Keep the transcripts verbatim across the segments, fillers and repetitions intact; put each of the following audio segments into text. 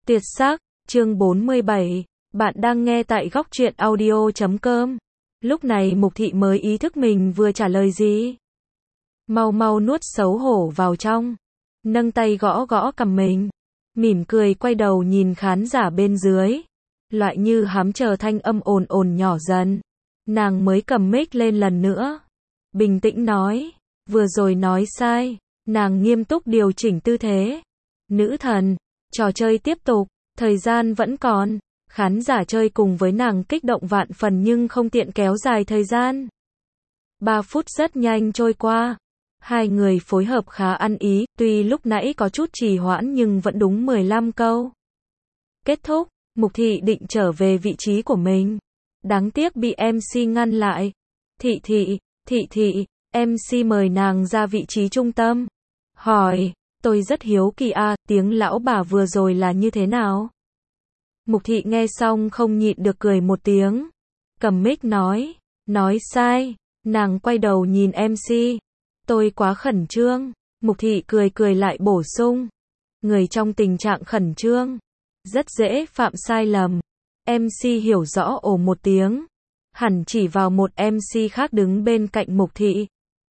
Tuyệt sắc, chương bốn mươi bảy, bạn đang nghe tại góc truyện audio chấm com. Lúc này Mục Thị mới ý thức mình vừa trả lời gì. Mau mau nuốt xấu hổ vào trong, nâng tay gõ gõ cằm mình, mỉm cười quay đầu nhìn khán giả bên dưới, loại như hám chờ thanh âm ồn ồn nhỏ dần. Nàng mới cầm mic lên lần nữa, bình tĩnh nói, vừa rồi nói sai. Nàng nghiêm túc điều chỉnh tư thế. Nữ thần, trò chơi tiếp tục, thời gian vẫn còn. Khán giả chơi cùng với nàng kích động vạn phần nhưng không tiện kéo dài thời gian. Ba phút rất nhanh trôi qua. Hai người phối hợp khá ăn ý, tuy lúc nãy có chút trì hoãn nhưng vẫn đúng mười lăm câu. Kết thúc, Mục Thị định trở về vị trí của mình. Đáng tiếc bị em xê ngăn lại. Thị thị, thị thị, em xê mời nàng ra vị trí trung tâm. Hỏi, tôi rất hiếu kỳ a, tiếng lão bà vừa rồi là như thế nào? Mục Thị nghe xong không nhịn được cười một tiếng. Cầm mic nói, nói sai. Nàng quay đầu nhìn em xê. Tôi quá khẩn trương. Mục Thị cười cười lại bổ sung. Người trong tình trạng khẩn trương rất dễ phạm sai lầm. em xê hiểu rõ ồ một tiếng. Hẳn chỉ vào một em xê khác đứng bên cạnh Mục Thị.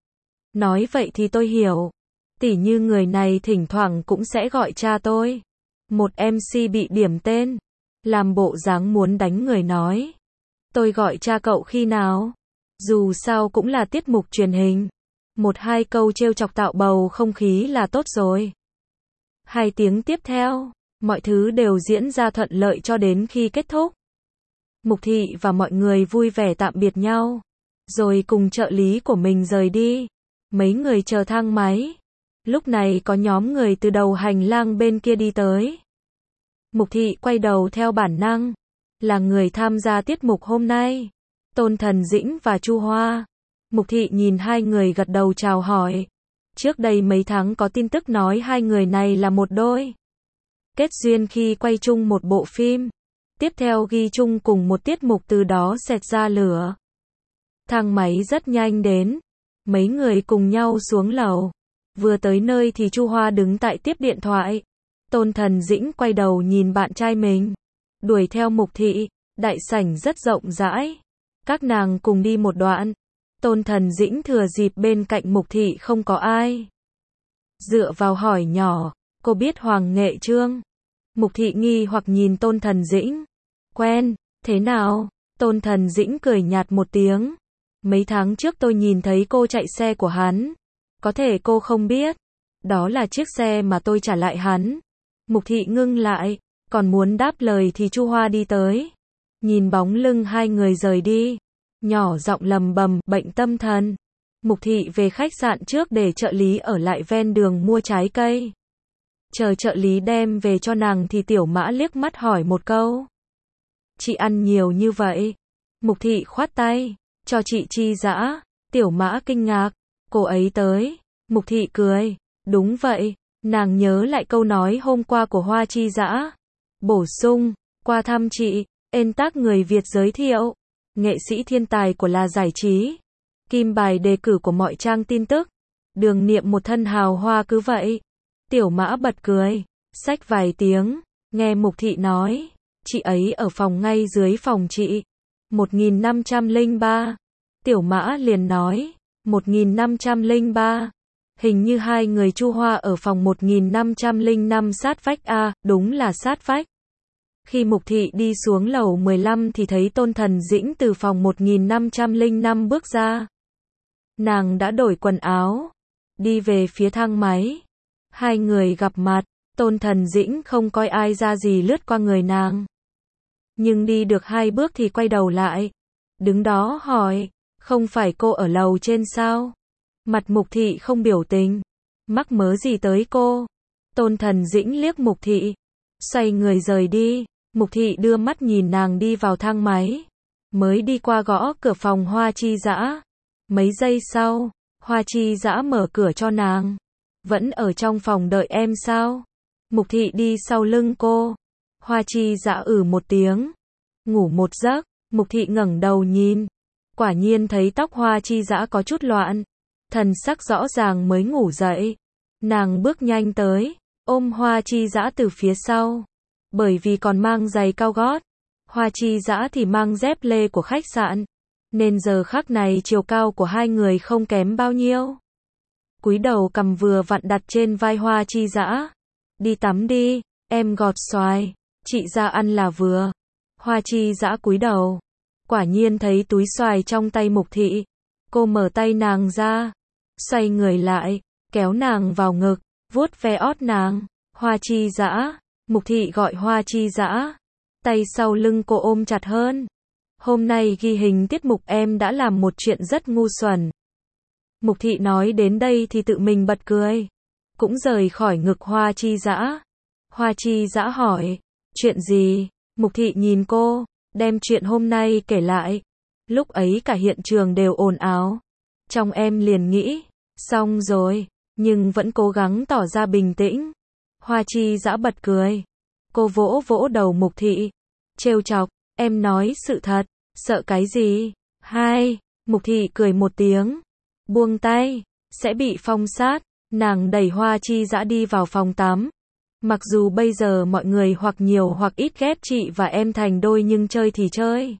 Nói vậy thì tôi hiểu. Tỉ như người này thỉnh thoảng cũng sẽ gọi cha tôi. Một em xê bị điểm tên, làm bộ dáng muốn đánh người nói. Tôi gọi cha cậu khi nào? Dù sao cũng là tiết mục truyền hình. Một hai câu trêu chọc tạo bầu không khí là tốt rồi. Hai tiếng tiếp theo, mọi thứ đều diễn ra thuận lợi cho đến khi kết thúc. Mục Thị và mọi người vui vẻ tạm biệt nhau, rồi cùng trợ lý của mình rời đi. Mấy người chờ thang máy. Lúc này có nhóm người từ đầu hành lang bên kia đi tới. Mục Thị quay đầu theo bản năng. Là người tham gia tiết mục hôm nay. Tôn Thần Dĩnh và Chu Hoa. Mục Thị nhìn hai người gật đầu chào hỏi. Trước đây mấy tháng có tin tức nói hai người này là một đôi. Kết duyên khi quay chung một bộ phim. Tiếp theo ghi chung cùng một tiết mục, từ đó xẹt ra lửa. Thang máy rất nhanh đến. Mấy người cùng nhau xuống lầu. Vừa tới nơi thì Chu Hoa đứng tại tiếp điện thoại. Tôn Thần Dĩnh quay đầu nhìn bạn trai mình. Đuổi theo Mục Thị. Đại sảnh rất rộng rãi. Các nàng cùng đi một đoạn. Tôn Thần Dĩnh thừa dịp bên cạnh Mục Thị không có ai. Dựa vào hỏi nhỏ, cô biết Hoàng Nghệ Trương? Mục Thị nghi hoặc nhìn Tôn Thần Dĩnh. Quen, thế nào? Tôn Thần Dĩnh cười nhạt một tiếng. Mấy tháng trước tôi nhìn thấy cô chạy xe của hắn. Có thể cô không biết. Đó là chiếc xe mà tôi trả lại hắn. Mục Thị ngưng lại. Còn muốn đáp lời thì Chu Hoa đi tới. Nhìn bóng lưng hai người rời đi. Nhỏ giọng lầm bầm, bệnh tâm thần. Mục Thị về khách sạn trước để trợ lý ở lại ven đường mua trái cây. Chờ trợ lý đem về cho nàng thì Tiểu Mã liếc mắt hỏi một câu. Chị ăn nhiều như vậy? Mục Thị khoát tay. Cho chị Chi Dã. Tiểu Mã kinh ngạc. Cô ấy tới. Mục Thị cười. Đúng vậy. Nàng nhớ lại câu nói hôm qua của Hoa Chi Dã. Bổ sung. Qua thăm chị. Ên tác người Việt giới thiệu. Nghệ sĩ thiên tài của là giải trí. Kim bài đề cử của mọi trang tin tức. Đường Niệm một thân hào hoa cứ vậy. Tiểu Mã bật cười. Xách vài tiếng. Nghe Mục Thị nói. Chị ấy ở phòng ngay dưới phòng chị. một nghìn năm trăm lẻ ba. Tiểu Mã liền nói. một nghìn năm trăm lẻ ba. Hình như hai người Chu Hoa ở phòng một nghìn năm trăm lẻ năm sát vách a, đúng là sát vách. Khi Mục Thị đi xuống lầu mười lăm thì thấy Tôn Thần Dĩnh từ phòng một nghìn năm trăm lẻ năm bước ra. Nàng đã đổi quần áo. Đi về phía thang máy. Hai người gặp mặt. Tôn Thần Dĩnh không coi ai ra gì lướt qua người nàng. Nhưng đi được hai bước thì quay đầu lại. Đứng đó hỏi. Không phải cô ở lầu trên sao? Mặt Mục Thị không biểu tình. Mắc mớ gì tới cô? Tôn Thần Dĩnh liếc Mục Thị. Xoay người rời đi. Mục Thị đưa mắt nhìn nàng đi vào thang máy. Mới đi qua gõ cửa phòng Hoa Chi Dã. Mấy giây sau, Hoa Chi Dã mở cửa cho nàng. Vẫn ở trong phòng đợi em sao? Mục Thị đi sau lưng cô. Hoa Chi Dã ử một tiếng. Ngủ một giấc. Mục Thị ngẩng đầu nhìn. Quả nhiên thấy tóc Hoa Chi Dã có chút loạn. Thần sắc rõ ràng mới ngủ dậy. Nàng bước nhanh tới, ôm Hoa Chi Dã từ phía sau. bởi vì còn mang giày cao gót. Hoa Chi Dã thì mang dép lê của khách sạn, nên giờ khắc này chiều cao của hai người không kém bao nhiêu. Cúi đầu cầm vừa vặn đặt trên vai Hoa Chi Dã. Đi tắm đi, em gọt xoài, chị ra ăn là vừa. Hoa Chi Dã cúi đầu, quả nhiên thấy túi xoài trong tay Mục Thị. Cô mở tay nàng ra, xoay người lại, kéo nàng vào ngực, vuốt ve ót nàng. Hoa Chi Dã, Mục Thị gọi Hoa Chi Dã, tay sau lưng cô ôm chặt hơn. Hôm nay ghi hình tiết mục em đã làm một chuyện rất ngu xuẩn. Mục Thị nói đến đây thì tự mình bật cười, cũng rời khỏi ngực Hoa Chi Dã. Hoa Chi Dã hỏi, chuyện gì? Mục Thị nhìn cô, đem chuyện hôm nay kể lại. Lúc ấy cả hiện trường đều ồn ào. Trong em liền nghĩ, xong rồi, nhưng vẫn cố gắng tỏ ra bình tĩnh. Hoa Chi Dã bật cười. Cô vỗ vỗ đầu Mục Thị, trêu chọc, em nói sự thật, sợ cái gì? Hai, Mục Thị cười một tiếng, buông tay, sẽ bị phong sát. Nàng đẩy Hoa Chi Dã đi vào phòng tắm. Mặc dù bây giờ mọi người hoặc nhiều hoặc ít ghép chị và em thành đôi nhưng chơi thì chơi.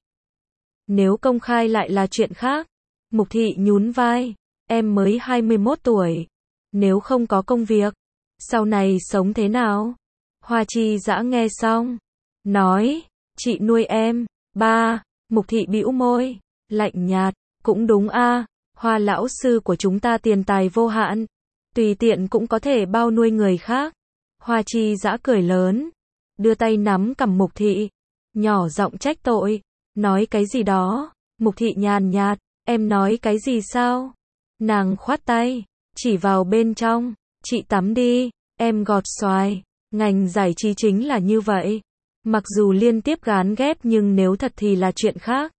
Nếu công khai lại là chuyện khác. Mục Thị nhún vai, em mới hai mươi mốt tuổi. Nếu không có công việc, sau này sống thế nào? Hoa Chi Dã nghe xong, nói, chị nuôi em. Ba, Mục Thị bĩu môi, lạnh nhạt, cũng đúng a, Hoa lão sư của chúng ta tiền tài vô hạn, tùy tiện cũng có thể bao nuôi người khác. Hoa Chi Dã cười lớn, đưa tay nắm cằm Mục Thị, nhỏ giọng trách tội, nói cái gì đó. Mục Thị nhàn nhạt, em nói cái gì sao? Nàng khoát tay, chỉ vào bên trong, chị tắm đi, em gọt xoài. Ngành giải trí chính là như vậy. Mặc dù liên tiếp gán ghép nhưng nếu thật thì là chuyện khác.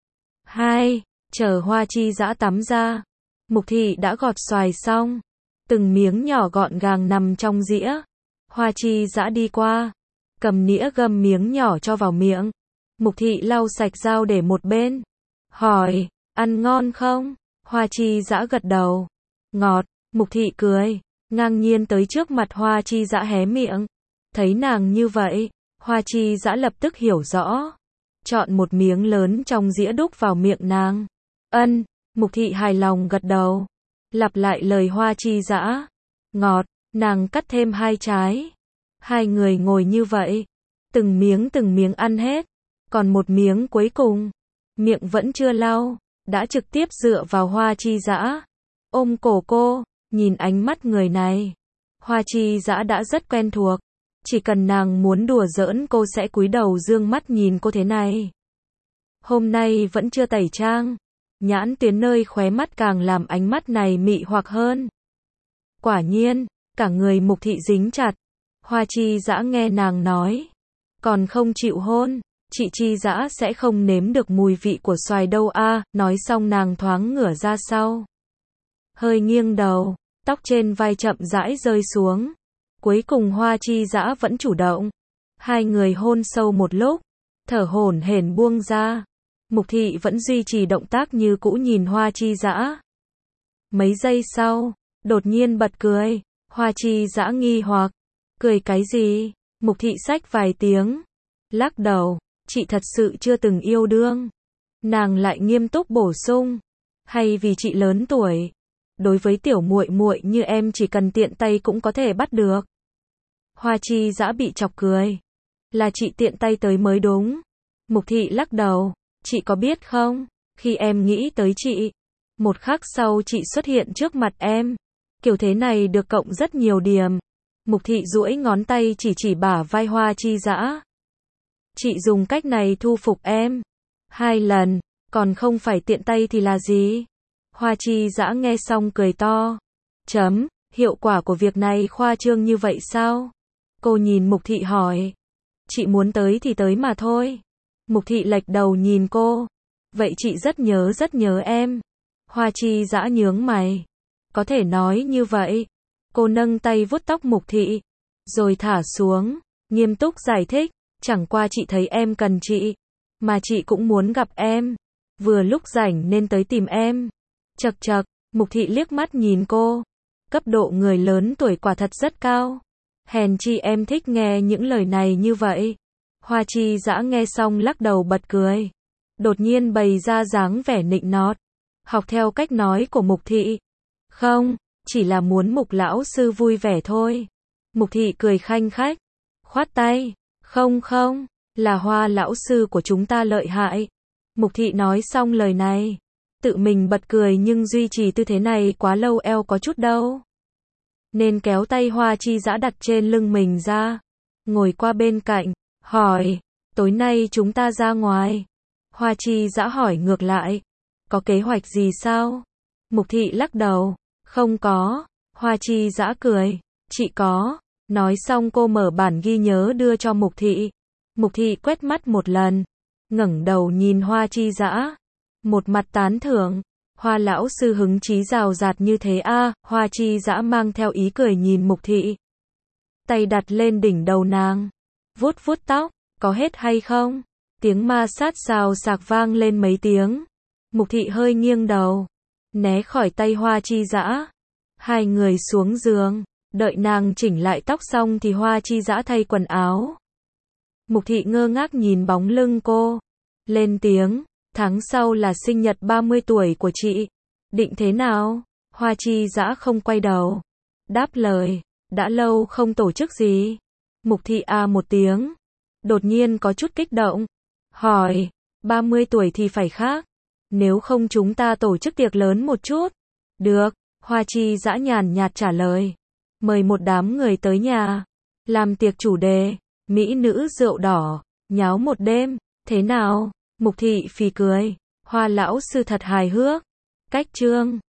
Hai, chờ Hoa Chi Dã tắm ra. Mục Thị đã gọt xoài xong, từng miếng nhỏ gọn gàng nằm trong dĩa. Hoa Chi Dã đi qua, cầm nĩa găm miếng nhỏ cho vào miệng. Mục Thị lau sạch dao để một bên, hỏi, ăn ngon không? Hoa Chi Dã gật đầu, ngọt. Mục Thị cười, ngang nhiên tới trước mặt Hoa Chi Dã hé miệng. Thấy nàng như vậy, Hoa Chi Dã lập tức hiểu rõ, chọn một miếng lớn trong dĩa đút vào miệng nàng. Ân, Mục Thị hài lòng gật đầu, lặp lại lời Hoa Chi Dã, ngọt. Nàng cắt thêm hai trái. Hai người ngồi như vậy, từng miếng từng miếng ăn hết, còn một miếng cuối cùng, miệng vẫn chưa lau, đã trực tiếp dựa vào Hoa Chi Dã, ôm cổ cô, nhìn ánh mắt người này. Hoa Chi Dã đã rất quen thuộc, chỉ cần nàng muốn đùa giỡn cô sẽ cúi đầu dương mắt nhìn cô thế này. Hôm nay vẫn chưa tẩy trang, nhãn tuyến nơi khóe mắt càng làm ánh mắt này mị hoặc hơn. Quả nhiên, cả người Mục Thị dính chặt. Hoa Chi Dã nghe nàng nói, còn không chịu hôn, chị Chi Dã sẽ không nếm được mùi vị của xoài đâu a. Nói xong nàng thoáng ngửa ra sau, hơi nghiêng đầu, tóc trên vai chậm rãi rơi xuống. Cuối cùng Hoa Chi Dã vẫn chủ động. Hai người hôn sâu một lúc, thở hổn hển buông ra. Mục Thị vẫn duy trì động tác như cũ nhìn Hoa Chi Dã. Mấy giây sau, đột nhiên bật cười. Hoa Chi Dã nghi hoặc, cười cái gì? Mục Thị xách vài tiếng, lắc đầu, chị thật sự chưa từng yêu đương. Nàng lại nghiêm túc bổ sung, hay vì chị lớn tuổi, đối với tiểu muội muội như em chỉ cần tiện tay cũng có thể bắt được. Hoa Chi Dã bị chọc cười, là chị tiện tay tới mới đúng. Mục Thị lắc đầu, chị có biết không, khi em nghĩ tới chị, một khắc sau chị xuất hiện trước mặt em. Kiểu thế này được cộng rất nhiều điểm. Mục Thị duỗi ngón tay chỉ chỉ bả vai Hoa Chi Dã. Chị dùng cách này thu phục em hai lần, còn không phải tiện tay thì là gì? Hoa Chi Dã nghe xong cười to. Chấm, hiệu quả của việc này khoa trương như vậy sao? Cô nhìn Mục Thị hỏi. Chị muốn tới thì tới mà thôi. Mục Thị lệch đầu nhìn cô. Vậy chị rất nhớ rất nhớ em. Hoa Chi Dã nhướng mày. Có thể nói như vậy. Cô nâng tay vuốt tóc Mục Thị, rồi thả xuống, nghiêm túc giải thích, chẳng qua chị thấy em cần chị, mà chị cũng muốn gặp em, vừa lúc rảnh nên tới tìm em. Chậc chậc, Mục Thị liếc mắt nhìn cô, cấp độ người lớn tuổi quả thật rất cao. Hèn chi em thích nghe những lời này như vậy. Hoa Chi Dã nghe xong lắc đầu bật cười. Đột nhiên bày ra dáng vẻ nịnh nọt. Học theo cách nói của Mục Thị. Không, chỉ là muốn Mục lão sư vui vẻ thôi. Mục Thị cười khanh khách. Khoát tay. Không không, là Hoa lão sư của chúng ta lợi hại. Mục Thị nói xong lời này. Tự mình bật cười nhưng duy trì tư thế này quá lâu eo có chút đau. Nên kéo tay Hoa Chi Dã đặt trên lưng mình ra. Ngồi qua bên cạnh. Hỏi. Tối nay chúng ta ra ngoài. Hoa Chi Dã hỏi ngược lại. Có kế hoạch gì sao? Mục Thị lắc đầu. Không có. Hoa Chi Dã cười. Chị có. Nói xong cô mở bản ghi nhớ đưa cho Mục Thị. Mục Thị quét mắt một lần. Ngẩng đầu nhìn Hoa Chi Dã. Một mặt tán thưởng. Hoa lão sư hứng chí rào rạt như thế a. À, Hoa Chi Dã mang theo ý cười nhìn Mục Thị. Tay đặt lên đỉnh đầu nàng. Vuốt vuốt tóc. Có hết hay không? Tiếng ma sát xào xạc vang lên mấy tiếng. Mục Thị hơi nghiêng đầu. Né khỏi tay Hoa Chi Dã. Hai người xuống giường. Đợi nàng chỉnh lại tóc xong thì Hoa Chi Dã thay quần áo. Mục Thị ngơ ngác nhìn bóng lưng cô. Lên tiếng. Tháng sau là sinh nhật ba mươi tuổi của chị. Định thế nào? Hoa Chi Dã không quay đầu. Đáp lời. Đã lâu không tổ chức gì. Mục Thị à một tiếng. Đột nhiên có chút kích động. Hỏi. ba mươi tuổi thì phải khác. Nếu không chúng ta tổ chức tiệc lớn một chút. Được. Hoa Chi Dã nhàn nhạt trả lời. Mời một đám người tới nhà. Làm tiệc chủ đề. Mỹ nữ rượu đỏ. Nháo một đêm. Thế nào? Mục Thị phì cười. Hoa lão sư thật hài hước. Cách chương.